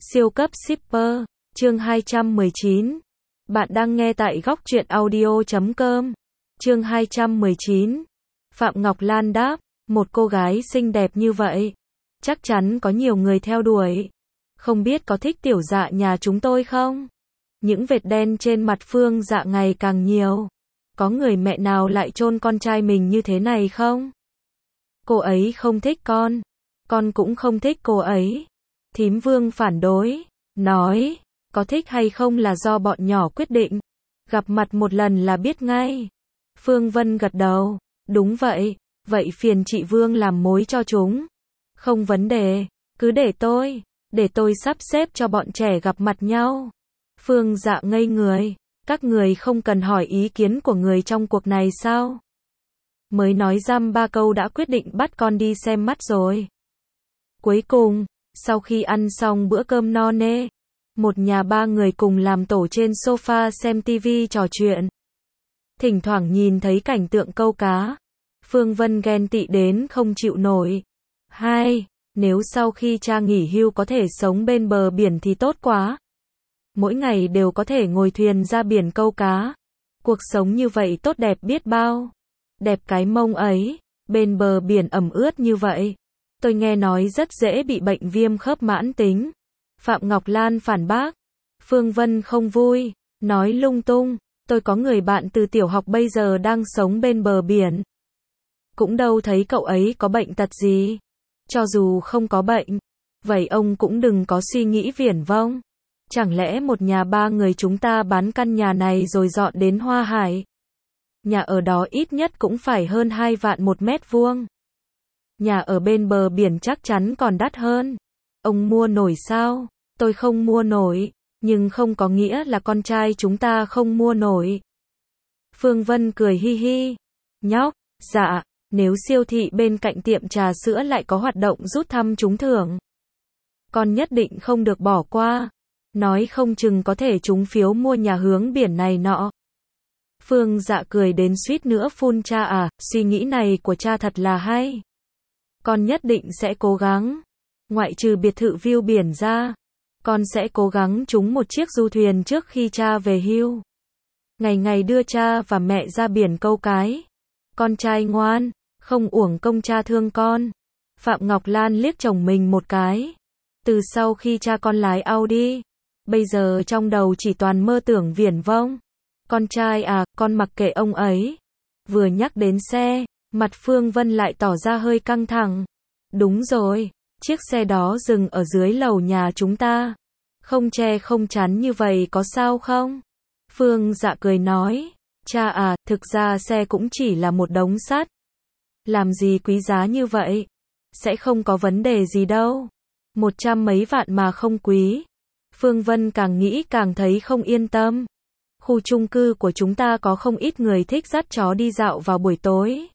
Siêu cấp shipper, chương 219. Bạn đang nghe tại góc truyện audio.com. Chương 219. Phạm Ngọc Lan đáp, một cô gái xinh đẹp như vậy, chắc chắn có nhiều người theo đuổi. Không biết có thích tiểu dạ nhà chúng tôi không? Những vệt đen trên mặt Phương Dạ ngày càng nhiều. Có người mẹ nào lại chôn con trai mình như thế này không? Cô ấy không thích con cũng không thích cô ấy. Thím Vương phản đối, nói, có thích hay không là do bọn nhỏ quyết định. Gặp mặt một lần là biết ngay. Phương Vân gật đầu, đúng vậy, vậy phiền chị Vương làm mối cho chúng. Không vấn đề, cứ để tôi sắp xếp cho bọn trẻ gặp mặt nhau. Phương Dạ ngây người, các người không cần hỏi ý kiến của người trong cuộc này sao? Mới nói dăm ba câu đã quyết định bắt con đi xem mắt rồi. Cuối cùng, sau khi ăn xong bữa cơm no nê, một nhà ba người cùng làm tổ trên sofa xem tivi trò chuyện. Thỉnh thoảng nhìn thấy cảnh tượng câu cá, Phương Vân ghen tị đến không chịu nổi. Nếu sau khi cha nghỉ hưu có thể sống bên bờ biển thì tốt quá. Mỗi ngày đều có thể ngồi thuyền ra biển câu cá. Cuộc sống như vậy tốt đẹp biết bao. Đẹp cái mông ấy, bên bờ biển ẩm ướt như vậy. Tôi nghe nói rất dễ bị bệnh viêm khớp mãn tính. Phạm Ngọc Lan phản bác. Phương Vân không vui, nói lung tung. Tôi có người bạn từ tiểu học bây giờ đang sống bên bờ biển. Cũng đâu thấy cậu ấy có bệnh tật gì. Cho dù không có bệnh, vậy ông cũng đừng có suy nghĩ viển vông. Chẳng lẽ một nhà ba người chúng ta bán căn nhà này rồi dọn đến Hoa Hải? Nhà ở đó ít nhất cũng phải hơn 2 vạn một mét vuông. Nhà ở bên bờ biển chắc chắn còn đắt hơn. Ông mua nổi sao? Tôi không mua nổi, nhưng không có nghĩa là con trai chúng ta không mua nổi. Phương Vân cười hi hi. Nhóc, dạ, nếu siêu thị bên cạnh tiệm trà sữa lại có hoạt động rút thăm trúng thưởng, con nhất định không được bỏ qua. Nói không chừng có thể trúng phiếu mua nhà hướng biển này nọ. Phương Dạ cười đến suýt nữa phun cha suy nghĩ này của cha thật là hay. Con nhất định sẽ cố gắng. Ngoại trừ biệt thự view biển ra, con sẽ cố gắng trúng một chiếc du thuyền trước khi cha về hưu. Ngày ngày đưa cha và mẹ ra biển câu cái. Con trai ngoan, không uổng công cha thương con. Phạm Ngọc Lan liếc chồng mình một cái. Từ sau khi cha con lái Audi, bây giờ trong đầu chỉ toàn mơ tưởng viển vông. Con trai con mặc kệ ông ấy. Vừa nhắc đến xe, mặt Phương Vân lại tỏ ra hơi căng thẳng. Đúng rồi, chiếc xe đó dừng ở dưới lầu nhà chúng ta. Không che không chắn như vậy có sao không? Phương Dạ cười nói, cha thực ra xe cũng chỉ là một đống sắt. Làm gì quý giá như vậy? Sẽ không có vấn đề gì đâu. 100 mấy vạn mà không quý. Phương Vân càng nghĩ càng thấy không yên tâm. Khu chung cư của chúng ta có không ít người thích dắt chó đi dạo vào buổi tối.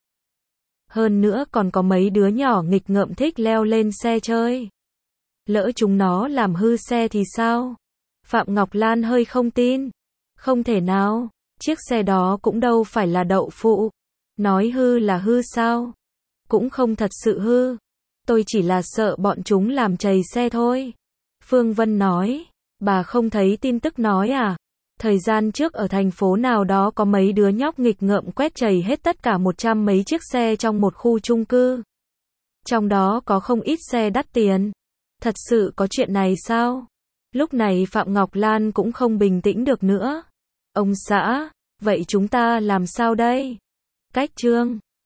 Hơn nữa còn có mấy đứa nhỏ nghịch ngợm thích leo lên xe chơi. Lỡ chúng nó làm hư xe thì sao? Phạm Ngọc Lan hơi không tin. Không thể nào, chiếc xe đó cũng đâu phải là đậu phụ. Nói hư là hư sao? Cũng không thật sự hư. Tôi chỉ là sợ bọn chúng làm trầy xe thôi. Phương Vân nói, bà không thấy tin tức nói thời gian trước ở thành phố nào đó có mấy đứa nhóc nghịch ngợm quét trầy hết tất cả 100 mấy chiếc xe trong một khu chung cư. Trong đó có không ít xe đắt tiền. Thật sự có chuyện này sao? Lúc này Phạm Ngọc Lan cũng không bình tĩnh được nữa. Ông xã, vậy chúng ta làm sao đây? Cách trương,